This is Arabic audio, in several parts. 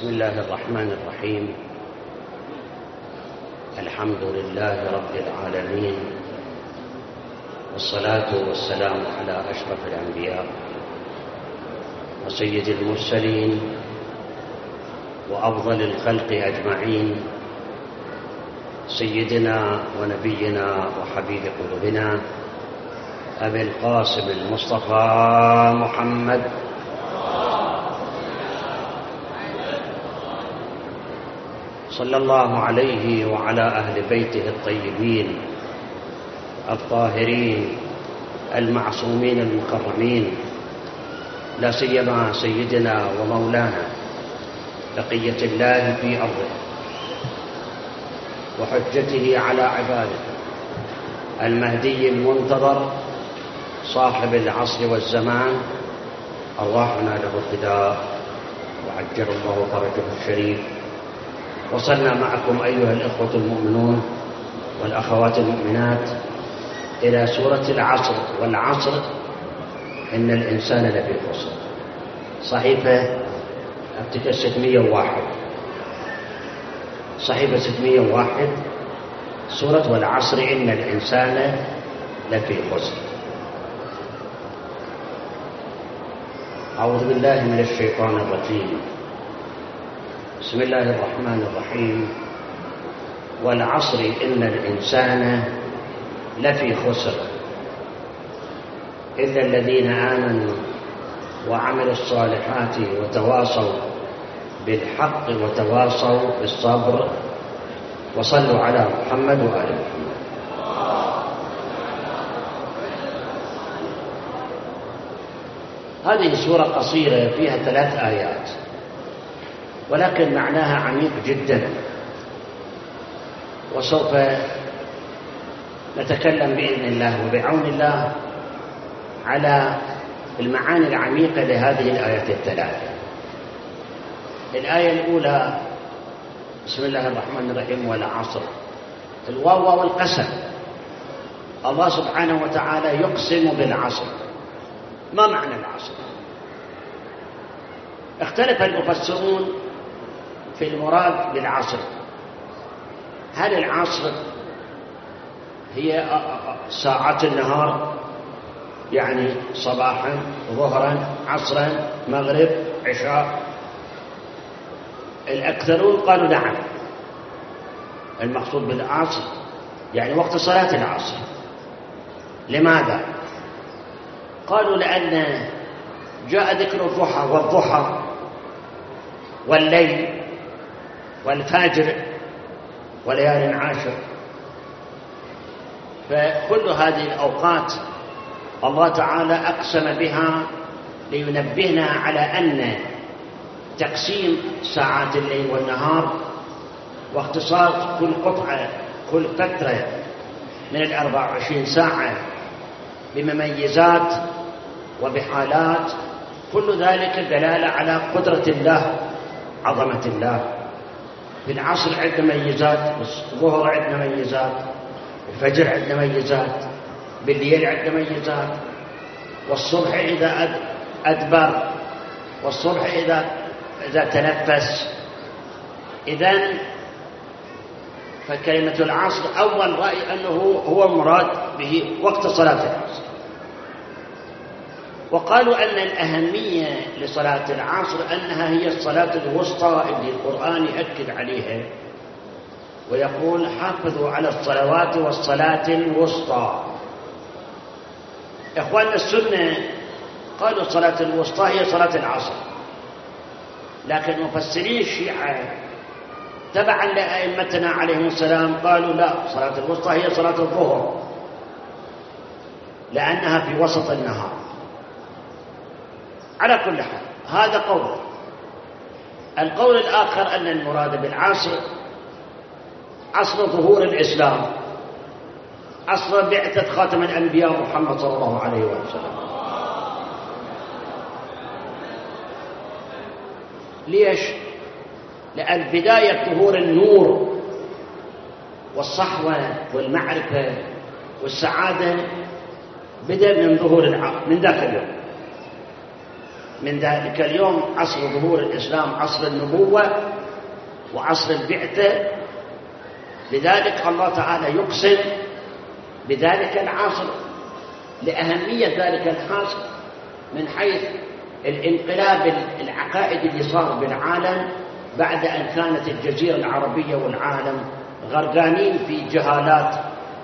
بسم الله الرحمن الرحيم. الحمد لله رب العالمين، والصلاة والسلام على أشرف الأنبياء وسيد المرسلين وأفضل الخلق أجمعين، سيدنا ونبينا وحبيب قلوبنا أبي القاسم المصطفى محمد صلى الله عليه وعلى أهل بيته الطيبين الطاهرين المعصومين المكرمين، لا سيما سيدنا ومولانا بقية الله في أرضه وحجته على عباده المهدي المنتظر صاحب العصر والزمان، أرواحنا له الفداء وعجل الله فرجه الشريف. وصلنا معكم أيها الإخوة المؤمنون والأخوات المؤمنات إلى سورة العصر. والعصر إن الإنسان لفي خسر، صحيفة أبتكر 601، صحيفة 601، سورة والعصر إن الإنسان لفي خسر. أعوذ بالله من الشيطان الرجيم. بسم الله الرحمن الرحيم. والعصر إن الإنسان لفي خسر إلا الذين آمنوا وعملوا الصالحات وتواصوا بالحق وتواصوا بالصبر. وصلوا على محمد وآل محمد. هذه سورة قصيرة فيها 3 آيات، ولكن معناها عميق جدا، وسوف نتكلم بإذن الله وبعون الله على المعاني العميقة لهذه الآيات ال3. الآية الأولى بسم الله الرحمن الرحيم والعصر، الواو والقسم. الله سبحانه وتعالى يقسم بالعصر. ما معنى العصر؟ اختلف المفسرون في المراد بالعصر. هل العصر هي ساعات النهار، يعني صباحا ظهرا عصرا مغرب عشاء؟ الأكثرون قالوا نعم، المقصود بالعصر يعني وقت صلاة العصر. لماذا؟ قالوا لأن جاء ذكر الضحى والضحى والليل والفجر وليال عاشر، فكل هذه الأوقات الله تعالى أقسم بها لينبهنا على أن تقسيم ساعات الليل والنهار واختصاص كل قطعة كل فترة من 24 ساعة بمميزات وبحالات، كل ذلك دلالة على قدرة الله عظمة الله. في العصر عندنا ميزات، الظهر عندنا ميزات، الفجر عندنا ميزات، بالليل عندنا ميزات، والصبح إذا أدبر، والصبح إذا تنفس. إذن فكلمة العصر أول رأي أنه هو المراد به وقت صلاة العصر. وقالوا أن الأهمية لصلاة العصر أنها هي الصلاة الوسطى اللي القرآن يأكد عليها ويقول حافظوا على الصلوات والصلاة الوسطى. إخواننا السنة قالوا الصلاة الوسطى هي صلاة العصر، لكن مفسرين الشيعة تبعا لأئمتنا عليهم السلام قالوا لا، صلاة الوسطى هي صلاة الظهر لأنها في وسط النهار. على كل حال هذا قول. القول الآخر أن المراد بالعصر عصر ظهور الإسلام، عصر بعثة خاتم الأنبياء محمد صلى الله عليه وسلم. ليش؟ لأن بداية ظهور النور والصحوة والمعرفة والسعادة بدأ من ظهور من ذاك اليوم. من ذلك اليوم عصر ظهور الإسلام، عصر النبوة وعصر البعثة. لذلك الله تعالى يقسم بذلك العصر لأهمية ذلك العصر من حيث الانقلاب العقائدي اللي صار بالعالم بعد أن كانت الجزيرة العربية والعالم غرقانين في جهالات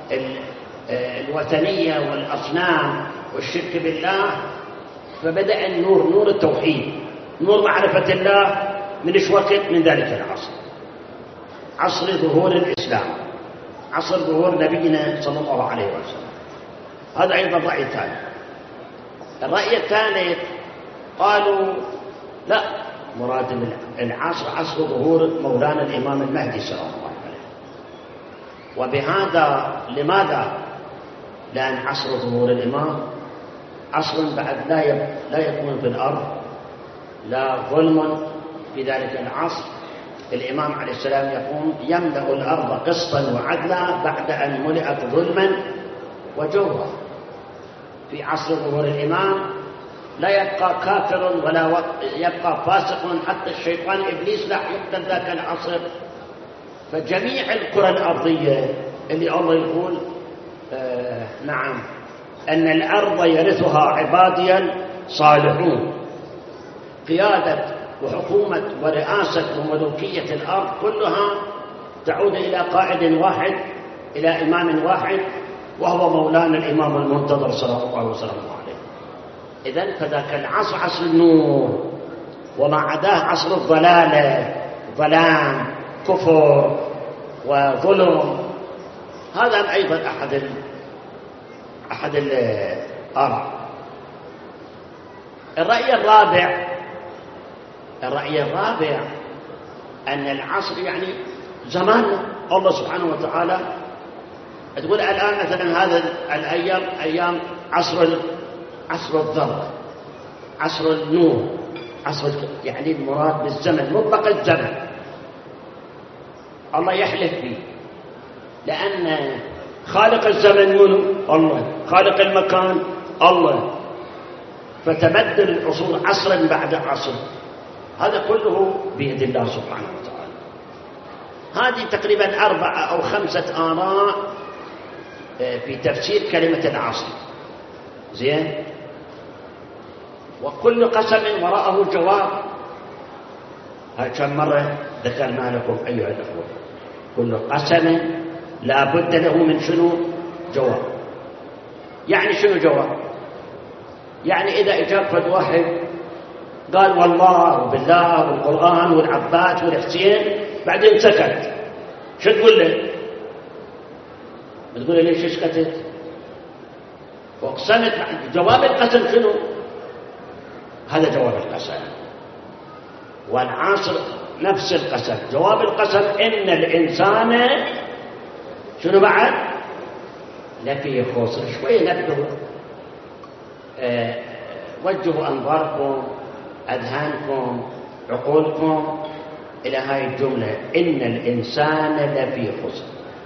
الوثنية والأصنام والشرك بالله. فبدأ النور، نور التوحيد، نور معرفة الله، من إيش وقت؟ من ذلك العصر، عصر ظهور الإسلام، عصر ظهور نبينا صلى الله عليه وسلم. هذا أيضا الرأي الثاني. الرأي الثالث قالوا لا، مراد العصر عصر ظهور مولانا الإمام المهدي صلى الله عليه وسلم. وبهذا لماذا؟ لأن عصر ظهور الإمام عصر بعد لا يكون في الأرض لا ظلم. في ذلك العصر الإمام عليه السلام يقوم يملأ الأرض قسطا وعدلا بعد أن ملئت ظلما وجورا. في عصر ظهور الإمام لا يبقى كافر ولا يبقى فاسق، حتى الشيطان إبليس لا يقتل ذاك العصر. فجميع الكرة الأرضية اللي الله يقول نعم أن الأرض يرثها عبادي الصالحون، قيادة وحكومة ورئاسة وملوكية الأرض كلها تعود إلى قائد واحد، إلى إمام واحد، وهو مولانا الإمام المنتظر صلى الله عليه وسلم. إذن فذاك العصر عصر النور، وما عداه عصر الضلالة، ظلام، كفر وظلم. هذا أيضا أحد الآراء. الرأي الرابع أن العصر يعني زمان الله سبحانه وتعالى. تقول الآن مثلا هذا الأيام أيام عصر الضوء، عصر النور، يعني المراد بالزمن مطلق الزمن الله يحلف به، لأن خالق الزمن منه الله، خالق المكان الله. فتبدل العصور عصرا بعد عصر، هذا كله بيد الله سبحانه وتعالى. هذه تقريبا 4 أو 5 آراء في تفسير كلمة العصر. زين، وكل قسم وراءه جواب. هاي كم مرة ذكرنا لكم أيها الأخوة، كل قسم لا بد له من شنو؟ جواب. يعني شنو جواب؟ يعني إذا إجاب واحد قال والله وبالله والقرآن والعباس والحسين، بعدين سكت، شو تقول له؟ تقول له ليش سكتت؟ وقسمت. جواب القسم شنو؟ هذا جواب القسم. والعصر نفس القسم، جواب القسم إن الإنسان شنو بعد؟ لفي خسر. شوية نبدو وجهوا أنظاركم، أذهانكم، عقولكم إلى هاي الجملة، إن الإنسان لفي خسر.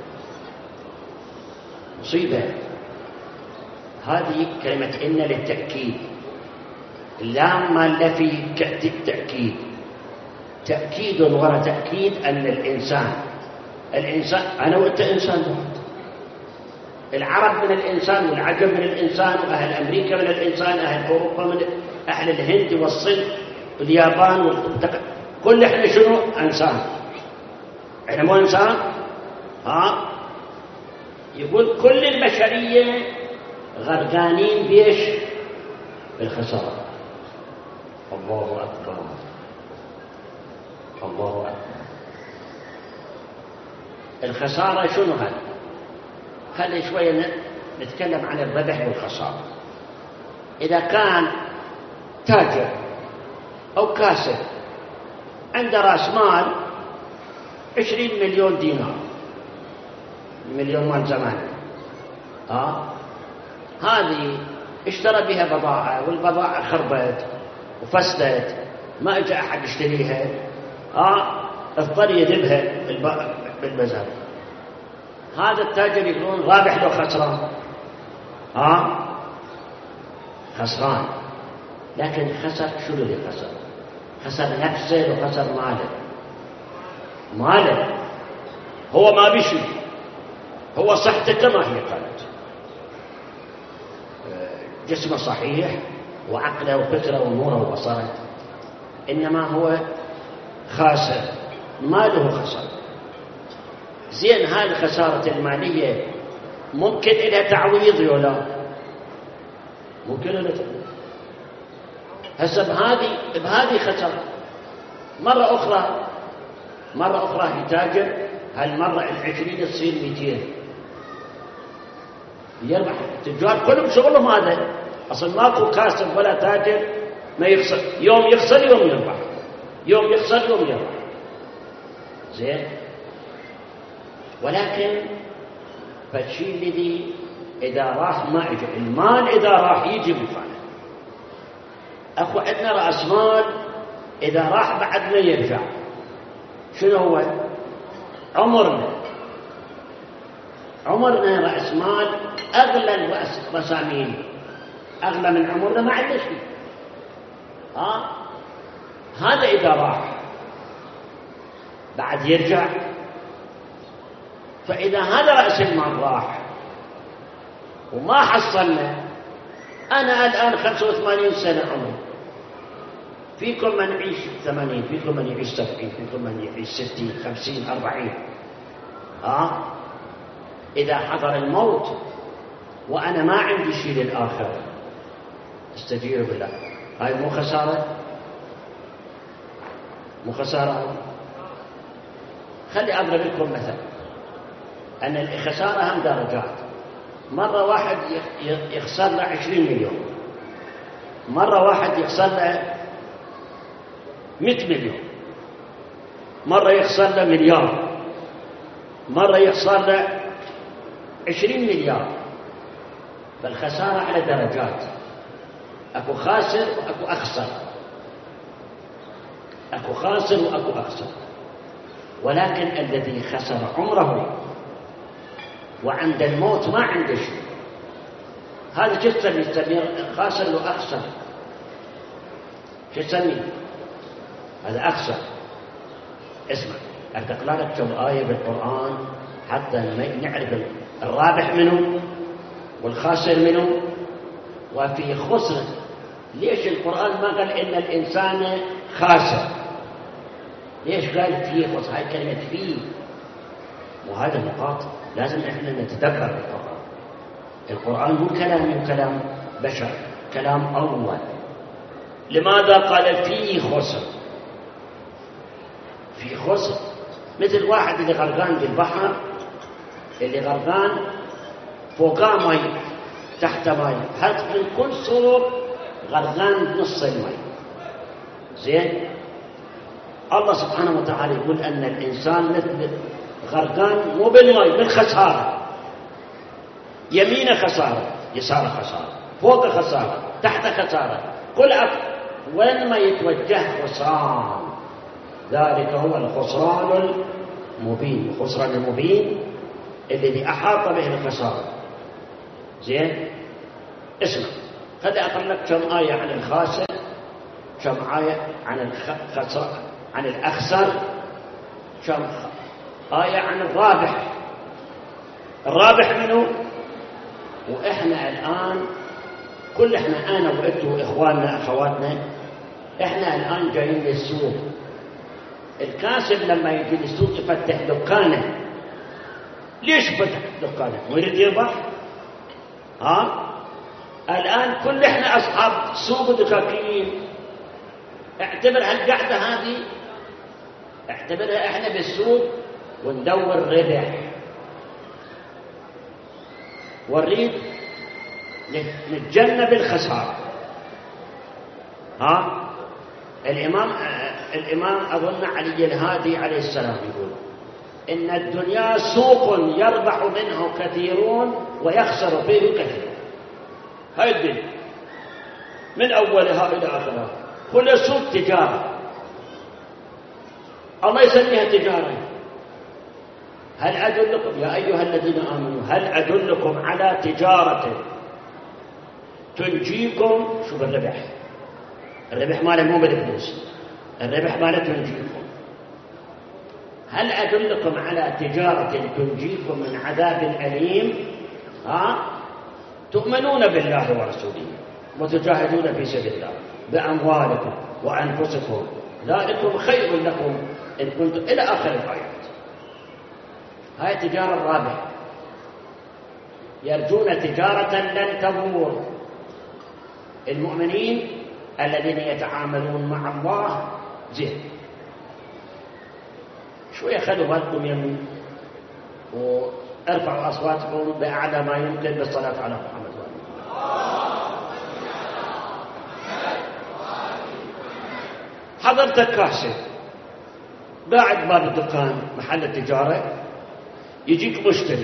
مصيبة هذه كلمة إن للتأكيد، اللام لفي التأكيد، تأكيد وراء تأكيد أن الإنسان أنا وأنت إنسان واحد. العرب من الإنسان، والعجم من الإنسان، وأهل أمريكا من الإنسان، أهل أوروبا من أهل الهند والصين واليابان كل إحنا شنو؟ إنسان. إحنا مو إنسان؟ يقول كل البشرية غرقانين بيش؟ بالخسارة. الله أكبر، الله أكبر. الخسارة شنو هذا؟ خلي شوية نتكلم عن الربح والخسارة. إذا كان تاجر أو كاسب عنده رأس مال 20 مليون دينار، مليون مال زمان، هذه اشترى بها بضاعة، والبضاعة خربت وفسدت، ما اجى أحد يشتريها، اضطر يذبها بالبزار. هذا التاجر يقولون رابح له خسران؟ خسران. لكن خسر. شنو اللي خسر؟ خسر نفسه وخسر ماله. هو ما بشي، هو صحته كما هي قالت، جسمه صحيح وعقله وفكره ونوره وبصره، إنما هو خاسر، ماله خسر. زين، هاي الخسارة المالية ممكن إلها تعويض ولا ممكن إلها تعويض؟ هسه بهذه خسر. مرة أخرى يتاجر، هالمرة 20 تصير 200 يربح. التجار كلهم شغلهم هذا، أصلا ماكو كاسب ولا تاجر ما يخسر، يوم يخسر يوم يربح، يوم يخسر يوم يربح. زين، ولكن فالشيء الذي إذا راح ما يجي، المال إذا راح يجي مفعله. أخو عندنا رأس مال إذا راح بعد ما يرجع. شنو هو؟ عمرنا رأس مال أغلى الرسامين، أغلى من عمرنا ما عنده شيء. هذا إذا راح بعد يرجع. فإذا هذا رأس المال راح وما حصلنا، أنا الآن 85 سنة عمري، فيكم من يعيش 80، فيكم من يعيش 70، فيكم من يعيش 60 50 40. إذا حضر الموت وأنا ما عندي شيء للآخرة، استجير بالله. هاي مو خسارة؟ مو خسارة؟ خلي أضرب لكم مثل أن الخسارة هم درجات. مرة واحد يخسر له 20 مليون، مرة واحد يخسر له 100 مليون، مرة يخسر له مليار، مرة يخسر له 20 مليار. فالخسارة على درجات، أكو خاسر وأكو أخسر، أكو خاسر وأكو أخسر. ولكن الذي خسر عمره وعند الموت ما عنده شيء، هذا شو تسميه؟ خاسر وأخسر. شو تسميه؟ هذا أخسر. اسمع، أتقرأ لك كم آية بالقرآن حتى نعرف الرابح منه والخاسر منه وفي خسر. ليش القرآن ما قال إن الإنسان خاسر؟ ليش قال فيه خسر؟ هاي كلمة فيه، وهذا نقاط لازم إحنا نتدبر بالقرآن. القرآن مو كلام كلام بشر، كلام الله. لماذا قال فيه خسر؟ في خسر مثل واحد اللي غرقان بالبحر، اللي غرقان فوقاه مي تحت مي، هل من كل صوب غرقان بنص المي. زين، الله سبحانه وتعالى يقول أن الإنسان مثل غرقان مو بالمي، بالخسارة. يمينه خسارة، يساره خسارة، فوق خسارة، تحت خسارة، كل وين ما يتوجه خسران. ذلك هو الخسران المبين. الخسران المبين الذي أحاط به الخسارة. زين، اسمع، قد أقول لك كم آية عن الخاسر، كم آية عن الخسر، عن الأخسر، كم آية عن الرابح. الرابح منه. وإحنا الآن إحنا أنا وإنتوا وإخواننا أخواتنا، إحنا الآن جايين للسوق. الكاسب لما يجي للسوق يفتح دكانه. ليش فتح دكانه؟ ويريد يربح؟ الآن إحنا أصحاب سوق ودكاكين. اعتبر هالقعدة هذه، اعتبرها إحنا بالسوق وندور ربح، ونريد نتجنب الخسارة. الإمام أظن علي الهادي عليه السلام يقول إن الدنيا سوق يربح منه كثيرون ويخسر فيه كثير. هاي الدنيا من أولها إلى آخرها كل سوق تجارة، الله يسميها تجارة. هل أدلكم يا أيها الذين آمنوا، هل أدلكم على تجارة تنجيكم، شو بالربح، الربح ماله مو بالفلوس، الربح ماله تنجيكم. هل أدلكم على تجارة تنجيكم من عذاب أليم؟ تؤمنون بالله ورسوله وتجاهدون في سبيل الله بأموالكم وأنفسكم، ذلكم خير لكم إن كنتم، إلى آخر الآيات. هاي تجارة رابحة، يرجون تجارة لن تبور. المؤمنين الذين يتعاملون مع الله زين. شوية خلوا بالكم يمين وارفعوا أصواتكم بأعلى ما يمكن بالصلاة على محمد. حضرتك كاسب قاعد باب الدكان محل التجارة، يجيك مشتري،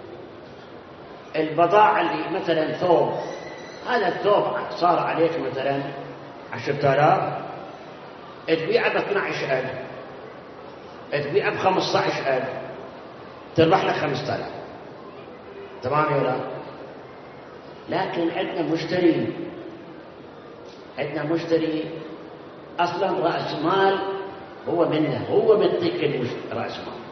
البضاعة اللي مثلا ثوب، هذا الثوب صار عليك مثلا 10,000، تبيعه ب12,000، تبيعه ب15,000، تربح لك 5,000. تمام يا لا؟ لكن عندنا مشتري أصلا رأس مال هو منه، هو بيعطيك رأس مال،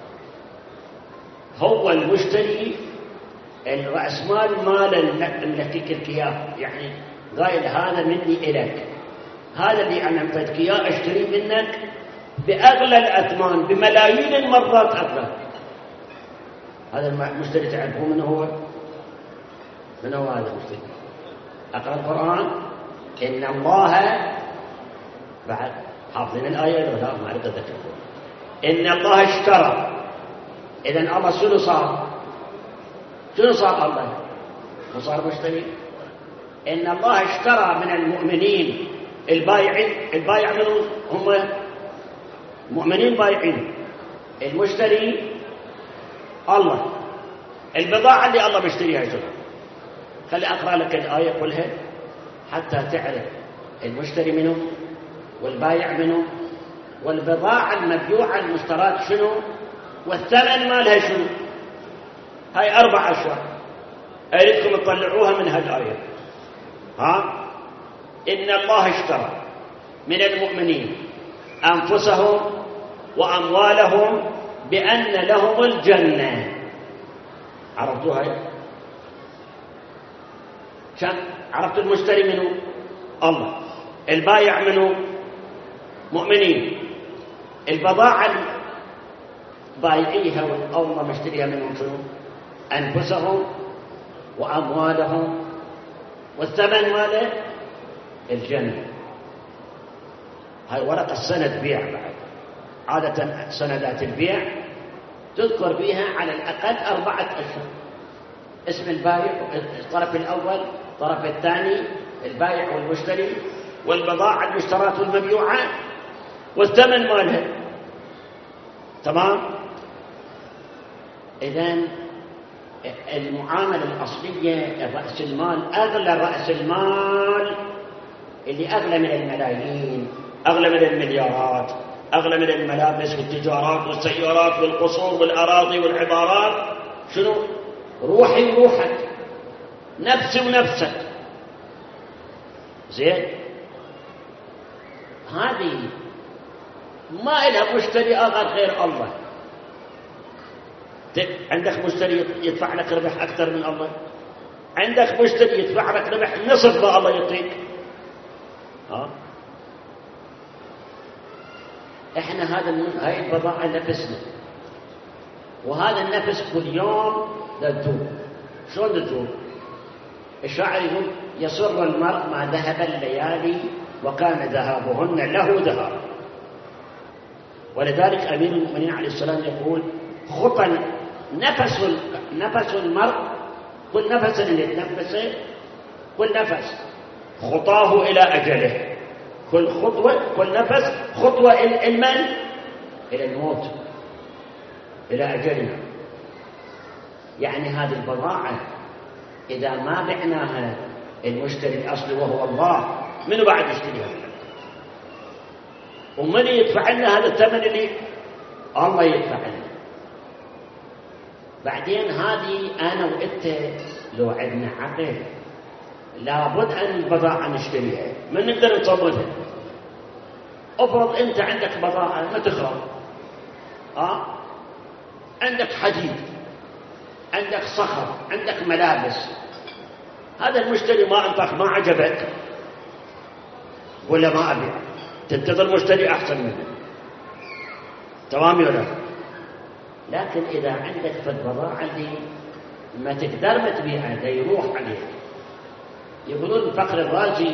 هو المشتري الرأس مال ملكيك الكياف، يعني قايل هذا مني إليك، هذا اللي أنا أعطيتك إياه أشتري منك بأغلى الأثمان، بملايين المرات أغلى. هذا المشتري تعرفون من هو؟ من هو هذا المشتري؟ أقرأ القرآن. إن الله، بعد حافظين الآية ولا لا؟ ما أريد أذكركم. إن الله اشترى، إذن الله شنو صار؟ شنو صار الله؟ وصار مشتري. إن الله اشترى من المؤمنين البايع منهم هم مؤمنين بايعين، المشتري الله، البضاعة اللي الله بيشتريها شنو؟ خلي أقرأ لك الآية كلها حتى تعرف المشتري منه والبايع منه والبضاعة المبيوعة المشترات شنو والثمن مالها شنو. هاي 4 أشياء أريدكم تطلعوها من هالآية. إن الله اشترى من المؤمنين أنفسهم وأموالهم بأن لهم الجنة. عرفتوها هاي؟ عرفت المشتري منه الله، البايع منه مؤمنين، البضاعة بايعيها والله مشتريها منهم شنو؟ أنفسهم وأموالهم، والثمن ماله الجنة. هاي ورقة سند بيع. بعد عادة سندات البيع تذكر بها على الأقل 4 أشهر، اسم البايع، الطرف الأول، الطرف الثاني، البايع والمشتري، والبضاعة المشترات والمبيوعة، والثمن مالها. تمام؟ إذن المعاملة الأصلية الرأس المال، أغلى رأس المال اللي أغلى من الملايين، أغلى من المليارات، أغلى من الملابس والتجارات والسيارات والقصور والأراضي والعبارات، شنو؟ روحي وروحك، نفسي ونفسك. زين؟ هذه ما إلها مشتري آخر غير الله. عندك مشتري يدفع لك ربح أكثر من الله؟ عندك مشتري يدفع لك ربح نصف ما الله يعطيك؟ احنا هاي البضاعة نفسنا، وهذا النفس كل يوم تذوب. شلون تذوب؟ الشاعر يقول يسر المرء ما ذهب الليالي وكان ذهابهن له ذهاب. ولذلك أمير المؤمنين عليه السلام يقول خطا نفس المرء، كل نفس اللي يتنفسه، كل نفس خطاه إلى أجله، كل نفس خطوة المن إلى الموت، إلى أجلنا. يعني هذه البضاعة إذا ما بعناها المشتري الأصلي وهو الله، منو بعد يشتريها؟ ومن يدفع لنا هذا الثمن اللي الله يدفع لنا؟ بعدين هذه أنا وإنت لو عندنا عقل لابد أن البضاعة نشتريها، من نقدر نصرفها؟ افرض أنت عندك بضاعة ما تخرب، عندك حديد، عندك صخر، عندك ملابس، هذا المشتري ما أنطق، ما عجبك ولا ما أبيع، تنتظر مشتري أحسن منه، تمام ولا لا؟ لكن إذا عندك في البضاعة اللي ما تقدر ما تبيعها ده يروح عليك، يقولون الفخر الرازي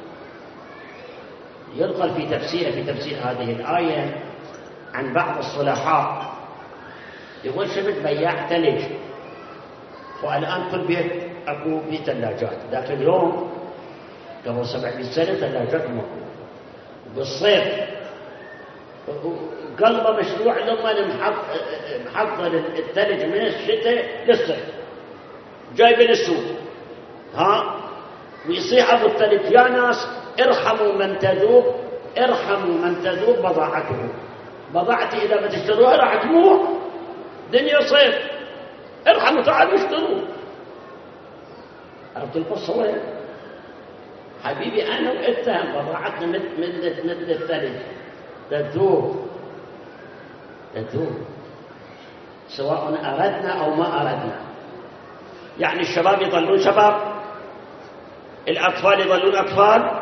ينقل في تفسير هذه الآية عن بعض الصلحاء، يقول شفت بياع ثلج، والآن كل بيت أكو بيه ثلاجات، ذاك اليوم قبل 700 سنة ثلاجات موجودة، بالصيف قلبه مشروع لما محضر الثلج من الشتاء للصيف جايب للسوق، ويصيح ابو الثلج يا ناس ارحموا من تذوب بضاعته، بضاعتي اذا ما تشتروها راح تموت، دنيا صيف، ارحموا تعالوا اشتروا. عرفت القصه وين؟ حبيبي انا وانت بضاعتنا مثل الثلج تذوب سواء أردنا أو ما أردنا. يعني الشباب يظلون شباب، الأطفال يظلون أطفال،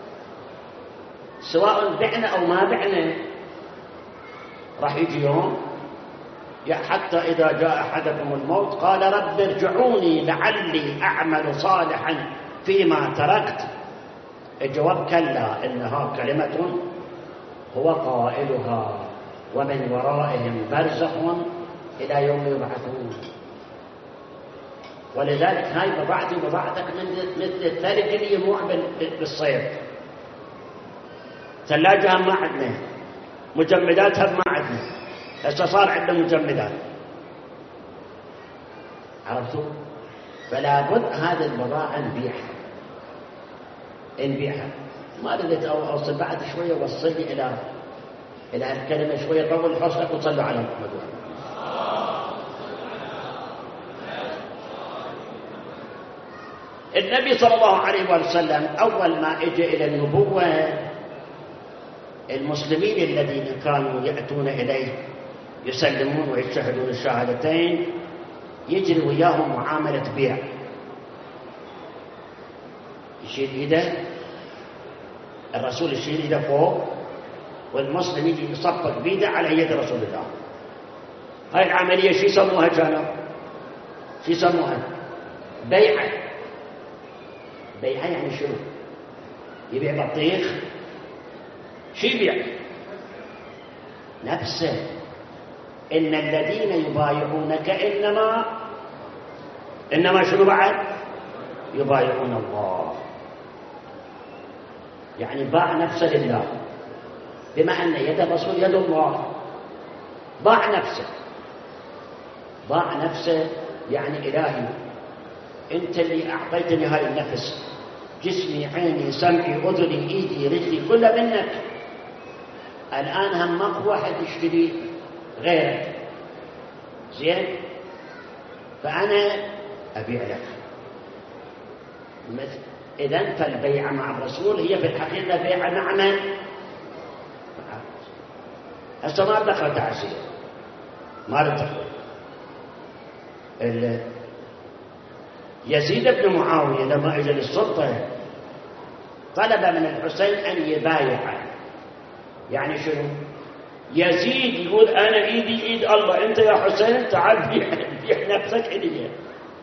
سواء بعنا أو ما بعنا راح يجي يوم حتى إذا جاء أحدكم الموت قال رب ارجعوني لعلي أعمل صالحا فيما تركت. الجواب كلا إنها كلمة هو قائلها ومن ورائهم برزخ إلى يوم يبعثون. ولذلك هاي بضاعتي وبضاعتك مثل الثلج اللي يموع بالصيف. ثلاجها ما عندنا، مجمداتها ما عندنا، هسه صار عندنا مجمدات. عرفتوا؟ فلا بد هذه البضاعة نبيعها. ما ردت أوصل بعد شوية، وصلني إلى الكلمة شوية، طول حصلك وصلوا على محمد. النبي صلى الله عليه وسلم أول ما اجى إلى النبوة، المسلمين الذين كانوا يأتون إليه يسلمون ويشهدون الشهادتين يجري وياهم معاملة بيع، يشيل إيده الرسول، يشيل إيده فوق، والمسلم يجي يصفق بيده على يد رسول الله. هاي العملية شو يسموها؟ كانوا شو يسموها؟ بيعة يعني شنو؟ يبيع بطيخ، شو يبيع؟ نفسه. إن الذين يبايعونك إنما شنو بعد؟ يبايعون الله. يعني باع نفسه لله، بما أن يد الرسول يد الله، باع نفسه يعني إلهي أنت اللي أعطيتني هاي النفس، جسمي، عيني، سمعي، أذني، إيدي، رجلي، كله منك. الآن هم ماكو واحد يشتري غيرك، زين؟ فأنا أبيع لك. إذن فالبيعة مع الرسول هي في الحقيقة بيعة مع من؟ هسه ما دخل تعسير، ما دخل. يزيد بن معاوية لما اجى للسلطة طلب من الحسين أن يبايعه. يعني شنو؟ يزيد يقول أنا إيدي إيد الله، أنت يا حسين تعال بيع نفسك إلي.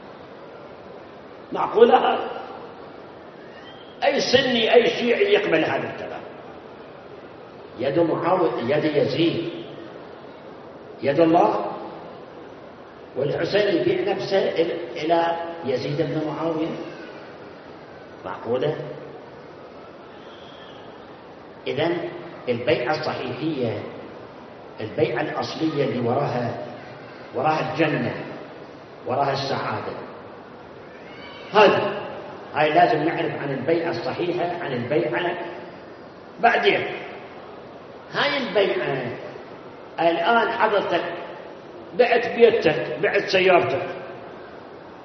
معقولة هذا؟ أي سني أي شيعي يقبل هذا الكلام؟ يد معاوية، يد يزيد، يد الله، والحسين يبيع نفسه إلى يزيد بن معاوية؟ معقولة؟ إذن البيعة الصحيحية، البيعة الأصلية اللي وراها الجنة، وراها السعادة، هاي لازم نعرف عن البيعة الصحيحة، عن البيعة. بعدين هاي البيعة الآن حضرتك بعت بيتك، بعت سيارتك،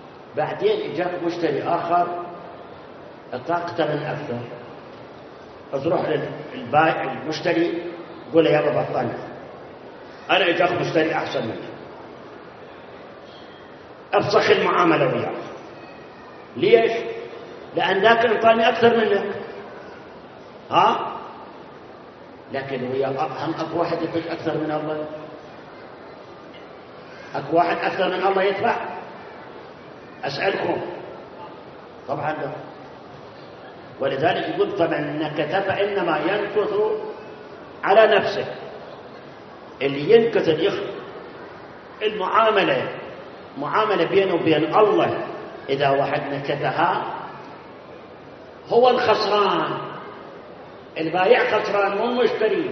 بعدين اجاك مشتري آخر اعطاك ثمن أكثر، تروح للبائع المشتري قول له يا ابا بطلنا، أنا أجاك مشتري أحسن منك، أفسخ المعاملة وياك. ليش؟ لأن ذاك أعطاني أكثر منك. لكن ويا هم أكو واحد يدفع أكثر من الله؟ أكو واحد أكثر من الله يدفع؟ أسألكم. طبعا لا. ولذلك يقول طبعا النكث فإنما ينكث على نفسه. اللي ينكث المعاملة بينه وبين الله، إذا واحد نكثها هو الخسران، البايع خسران مو المشتري.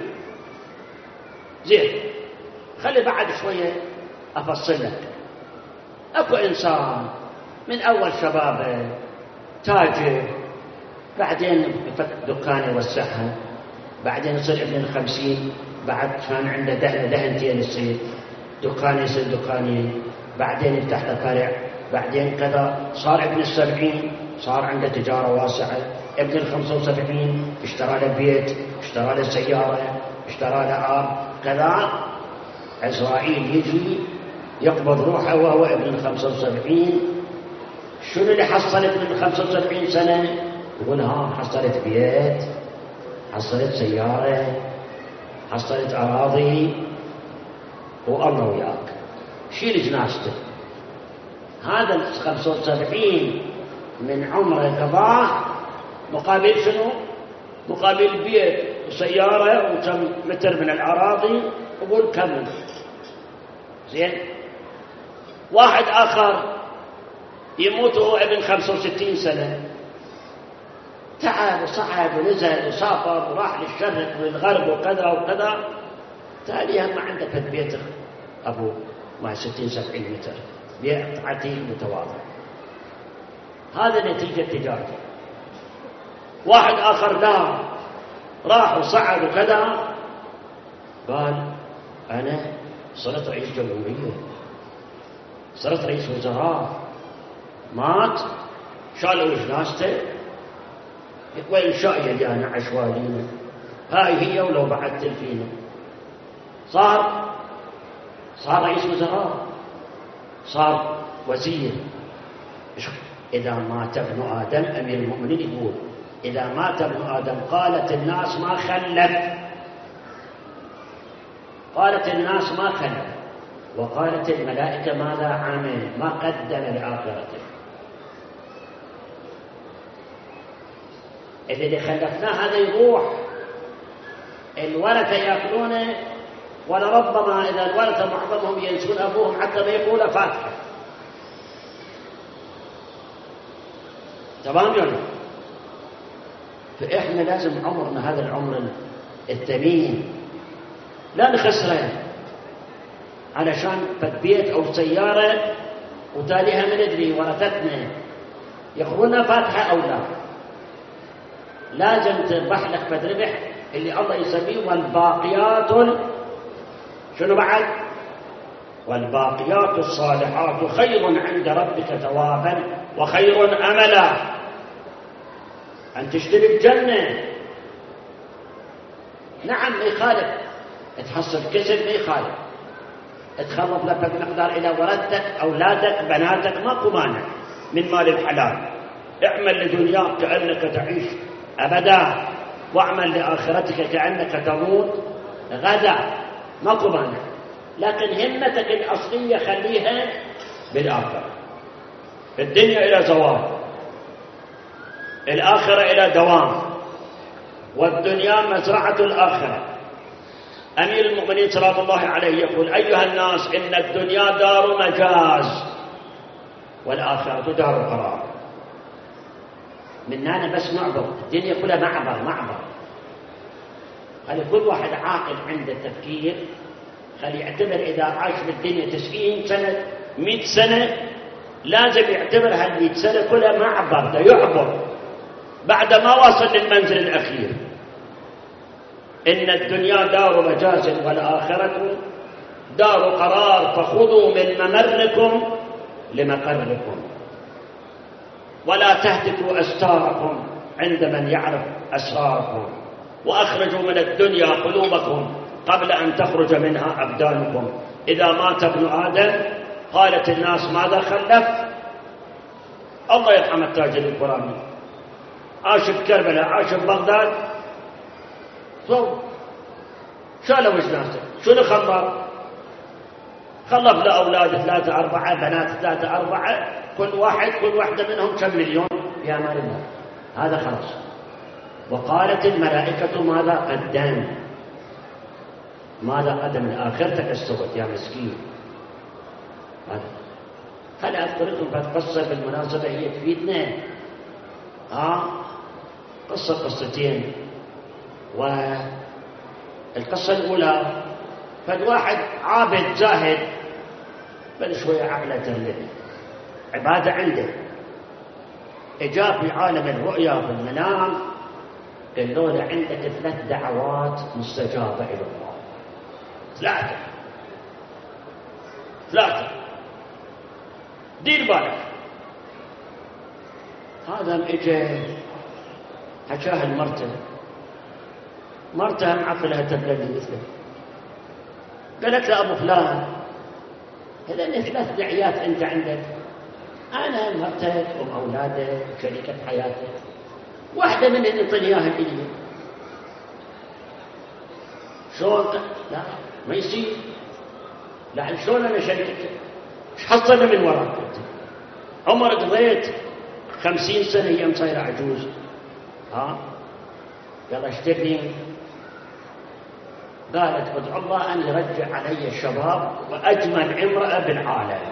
زين، خلي بعد شوية أفصل لك. أكو إنسان من أول شبابه تاجر، بعدين يفتح دكان يوسعها، بعدين يصير ابن 50، بعد كان عنده دهنتين يصير دكان، يصير دكانين، بعدين يفتح له فرع، بعدين كذا صار ابن 70 صار عنده تجارة واسعة، ابن 75 اشترى له بيت، اشترى له سيارة، اشترى له أرض كذا. عزرائيل يجي يقبض روحه وهو ابن 75. شنو اللي حصلت من 75 سنة؟ يقول حصلت بيت، حصلت سيارة، حصلت أراضي، والله وياك شيل جنازته. هذا 75 من عمره قضاه مقابل شنو؟ مقابل بيت وسيارة وكم متر من الأراضي، يقول كم. زين، واحد آخر يموت وهو ابن 65 سنة، تعب وصعد ونزل وسافر وراح للشرق وللغرب وكذا وكذا، تالي هم عندك بيت أبو مع 60-70 متر، بيت عتيق متواضع. هذا نتيجة تجارته. واحد آخر لا، راح وصعد وكذا، قال أنا صرت رئيس جمهورية، صرت رئيس وزراء، مات شالوا جنازته، وين شايل أنا عشوائيين، هاي هي ولو بعد تلفينه. صار رئيس وزراء، صار وزير. إذا مات ابن آدم، أمير المؤمنين يقول إذا مات ابن آدم قالت الناس ما خلف، قالت الناس ما خلف، وقالت الملائكة ماذا عمل، ما قدم لآخرته. اللي خلفناه هذا يروح، الورثة يأكلونه، ولربما إذا الورثة معظمهم ينسون أبوهم حتى ما يقول فاتحة. تمام يعني؟ فإحنا لازم عمرنا هذا العمر الثمين لا نخسره علشان بيت أو سيارة وتاليها ما ندري ورثتنا يقولون فاتحة أو لا. لازم تربح لك ربح اللي الله يسميه والباقيات شنو بعد؟ والباقيات الصالحات خير عند ربك ثوابا وخير أملا. أن تشتري الجنة، نعم ما يخالف تحصل كسب، ما يخالف تخلط لك مقدار إلى ورثتك أولادك بناتك، ماكو مانع من مال الحلال. اعمل لدنياك كأنك تعيش أبدا، واعمل لآخرتك كأنك تموت غدا، ماكو مانع. لكن همتك الأصلية خليها بالآخرة. الدنيا إلى زوال، الآخرة إلى دوام، والدنيا مزرعة الآخرة. أمير المؤمنين صلى الله عليه يقول أيها الناس إن الدنيا دار مجاز والآخرة دار قرار. مننا بس نعبر، الدنيا كلها معبر. خلي كل واحد عاقل عنده تفكير، خلي يعتبر إذا عاش بالدنيا 90 سنة 100 سنة لازم يعتبر هال100 سنة كلها معبر، ده يعبر بعد ما وصل للمنزل الأخير. إن الدنيا دار مجاز والآخرة دار قرار، فخذوا من ممركم لمقركم ولا تهتكوا أستاركم عند من يعرف أسراركم. وأخرجوا من الدنيا قلوبكم قبل أن تخرج منها أبدانكم. إذا مات ابن آدم قالت الناس ماذا خلف؟ الله يرحم التاجر القرآني، عاش بكربلاء، عاش ببغداد، شالوا جنازته، شنو خلف؟ خلف له أولاد 3 4 بنات 3 4، كل واحدة منهم كم مليون في أمان الله. هذا خلاص. وقالت الملائكة ماذا قدم؟ ماذا قدم لآخرتك استوت يا مسكين. هل أذكر لكم بعد قصة بالمناسبة هي تفيدنا؟ قصتين. والقصة الأولى فد واحد عابد زاهد بل شوية عقله ترلل، عبادة عنده، إجاب في عالم الرؤيا في المنام قالوا له عندك 3 دعوات مستجابة إلى الله. 3 دير بالك. هذا اجى حكاها مرته معقلها تبلد مثله، قالت له أبو فلان هذين 3 دعيات أنت عندك، أنا مرتك وأولادك وشريكة حياتك، واحدة منهن انطني إياها إلي. شلون؟ لا ما يصير. لا شلون أنا شريكتك؟ ايش حصلنا من وراك؟ عمر قضيت 50 سنة هي مصيرة عجوز. يلا اشتري. قالت ادعو الله أن يرجع علي الشباب وأجمل امرأة بالعالم.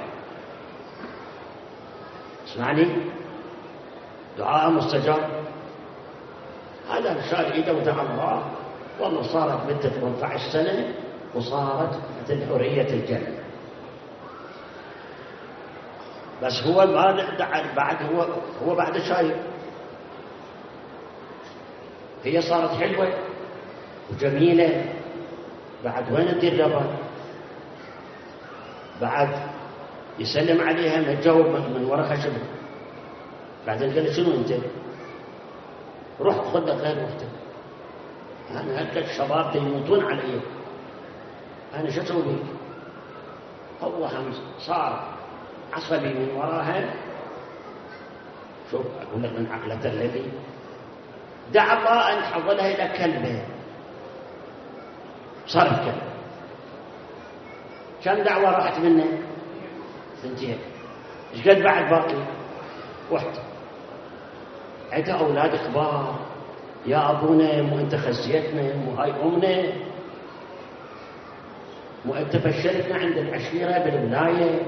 اسمعني، دعاء مستجاب. هذا شال ايده ودعا الله، والله صارت بنت 18 سنة وصارت مثل حورية الجنة. بس هو بعد هو بعد شايف هي صارت حلوة وجميلة، بعد وين تدير ربا؟ بعد يسلم عليها متجاوب من وراء خشبه. بعدين قال شنو انت؟ رحت خذ لك غير وقتك، انا هلك الشباب يموتون علي، انا شو اسوي بك؟ هو هم صار عصبي من وراها. شوف اقول لك من عقلة الذي دعا الله ان حولها الى كلبه، صارت كلب. كم دعوة راحت منه؟ 2. ايش قد بعد باقي؟ 1. عندها اولاد كبار، يا ابونا مو انت خزيتنا، مو هاي امنا، مو انت فشلتنا عند العشيره بالولايه،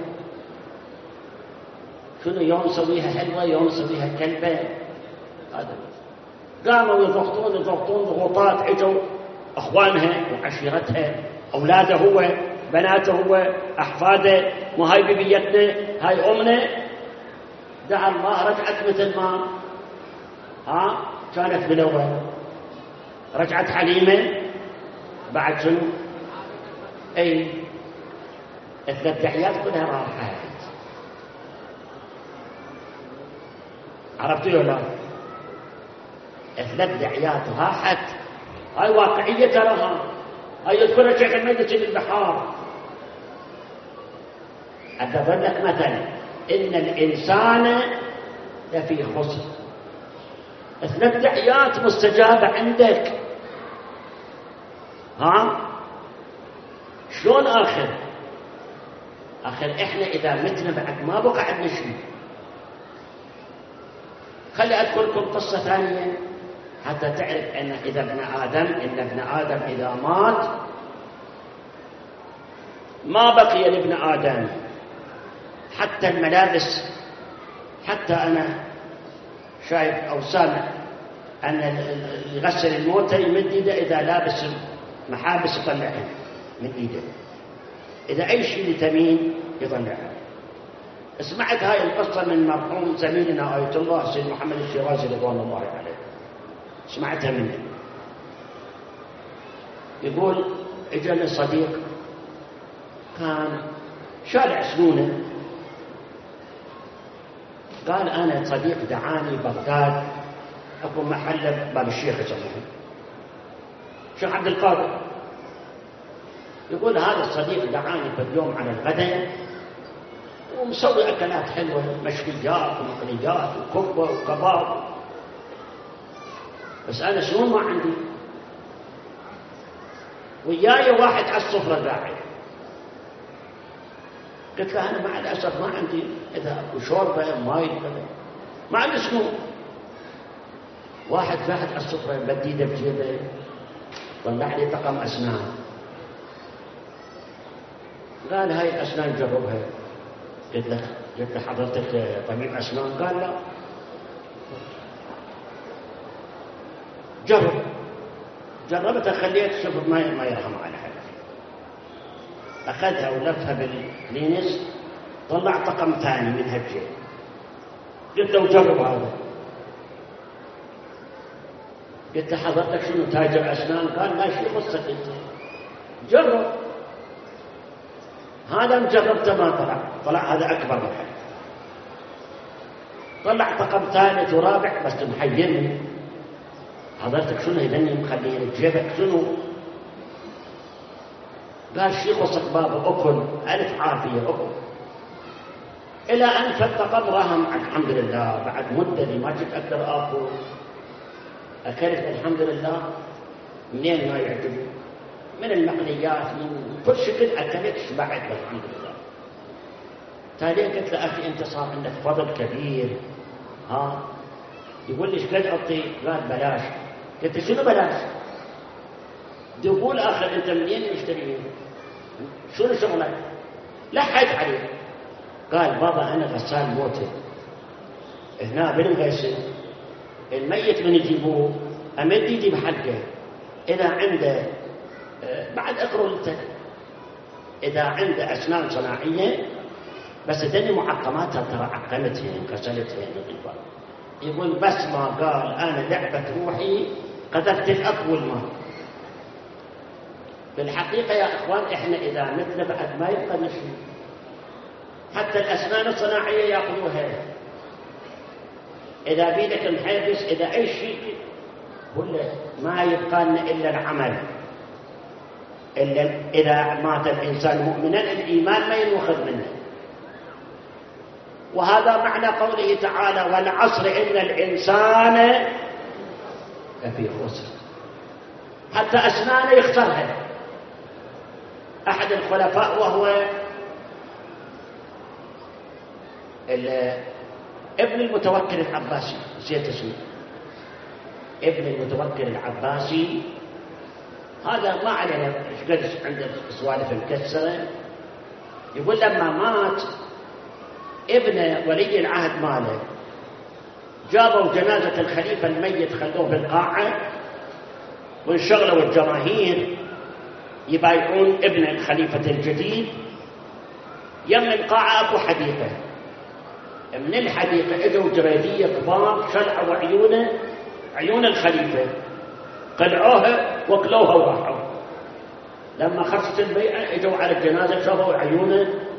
شنو يوم نسويها حلوه يوم نسويها كلبه. هذا قاموا يضغطون ضغوطات، اجوا اخوانها وعشيرتها، اولاده هو، بناته هو، احفاده، مو هاي ببيتنا، هاي امنا. دعا الله رجعت مثل ما كانت بالاول. رجعت حليمه بعد شنو؟ اي 3 دعيات كلها راحت. عرفتوا ولا لا؟ 3 دعيات راحت. هاي واقعيه تراها، هاي يذكرها شيخ المجلس للبحار. أضرب لك مثلا إن الإنسان لفي خسر. 3 دعيات مستجابة عندك. شلون آخر إحنا إذا متنا بعد ما بقى عندنا شيء. خلي أذكر لكم قصة ثانية حتى تعرف أن ابن آدم إذا مات ما بقي لابن آدم حتى الملابس. حتى أنا شايف أو سامع أن يغسل الموتى يمد إيده إذا لابس محابس يطلعها من إيده، إذا أي شيء لتمين يطلعها. سمعت هاي القصة من مرحوم زميلنا آية الله سيد محمد الشيرازي رضوان الله عليه، سمعتها منه. يقول اجاني صديق كان شارع سنونه، قال أنا صديق دعاني بغداد، أكو محل باب الشيخ يسمونه، الشيخ عبد القادر يقول هذا الصديق دعاني في اليوم على الغداء ومسوي أكلات حلوة، مشويات ومقليات وكبة وكباب، بس أنا شنو ما عندي؟ وياي واحد على السفرة قاعد. قلت له أنا مع الأسف ما عندي إذا أكو شوربة ماي ما عندي شنو. واحد قاعد على السفرة بديده بجيبه طلع لي طقم أسنان، قال هاي الأسنان جربها. قلت له حضرتك طبيب أسنان؟ قال لا. جربتها خليت شوف ما يرحم على حد. أخذها ولفها بالكلينس طلع طقم ثاني من هالجيب. قلت له جرب هذا. قلت له حضرتك شنو تاجر أسنان؟ قال لا شيء قصتك انت جرب. هذا مجربته ما طلع هذا أكبر من حد. طلع طقم ثالث ورابع بس محيرني. حضرتك شنو يدني مخليني بجيبك شنو؟ قال شيخ وسط بابه أكل ألف عافية أكل. إلى أن فالطقم رهم الحمد لله بعد مدة اللي ما كنت أقدر آكل أكلت الحمد لله. منين ما يعجبني من المقليات من كل شكل أكلت شبعت الحمد لله. تالي قلت له أخي أنت صار عندك فضل كبير ها. يقول لي ايش قد أعطي؟ قال بلاش. قلت شنو بلاش؟ يقول آخر أنت منين مشتري شنو شغلك؟ لحد عليه. قال بابا أنا غسال موتى هنا بالمغيسل، الميت من يجيبوه أمد يجيب حقه إذا عنده بعد أقرأ لك إذا عنده أسنان صناعية بس دني معقماتها ترى عقمتهن غسلتهن. يقول بس ما قال أنا لعبة روحي قذفت الأطول ما. بالحقيقة يا إخوان إحنا إذا مثل بعد ما يبقى نشي حتى الأسنان الصناعية يأخذوها. إذا بيدك محيبس إذا أي شيء ولا ما يبقى لنا إلا العمل. إلا إذا مات الإنسان مؤمنا الإيمان ما ينوخذ منه. وهذا معنى قوله تعالى والعصر إن الإنسان لفي خسر. حتى أسنانه يختارها. أحد الخلفاء وهو ابن المتوكل العباسي، نسيت اسمه، ابن المتوكل العباسي، هذا ما علينا ايش قد عنده سوالف مكسره. يقول لما مات ابن ولي العهد ماله جابوا جنازة الخليفة الميت خلوه بالقاعة وانشغلوا الجماهير يبايعون ابن الخليفة الجديد. يم القاعة أكو حديقة، من الحديقة اجوا جريدية كبار شلعوا عيونه عيون الخليفة قلعوها وكلوها وراحوا. لما خلصت البيعة اجوا على الجنازة شافوا عيونه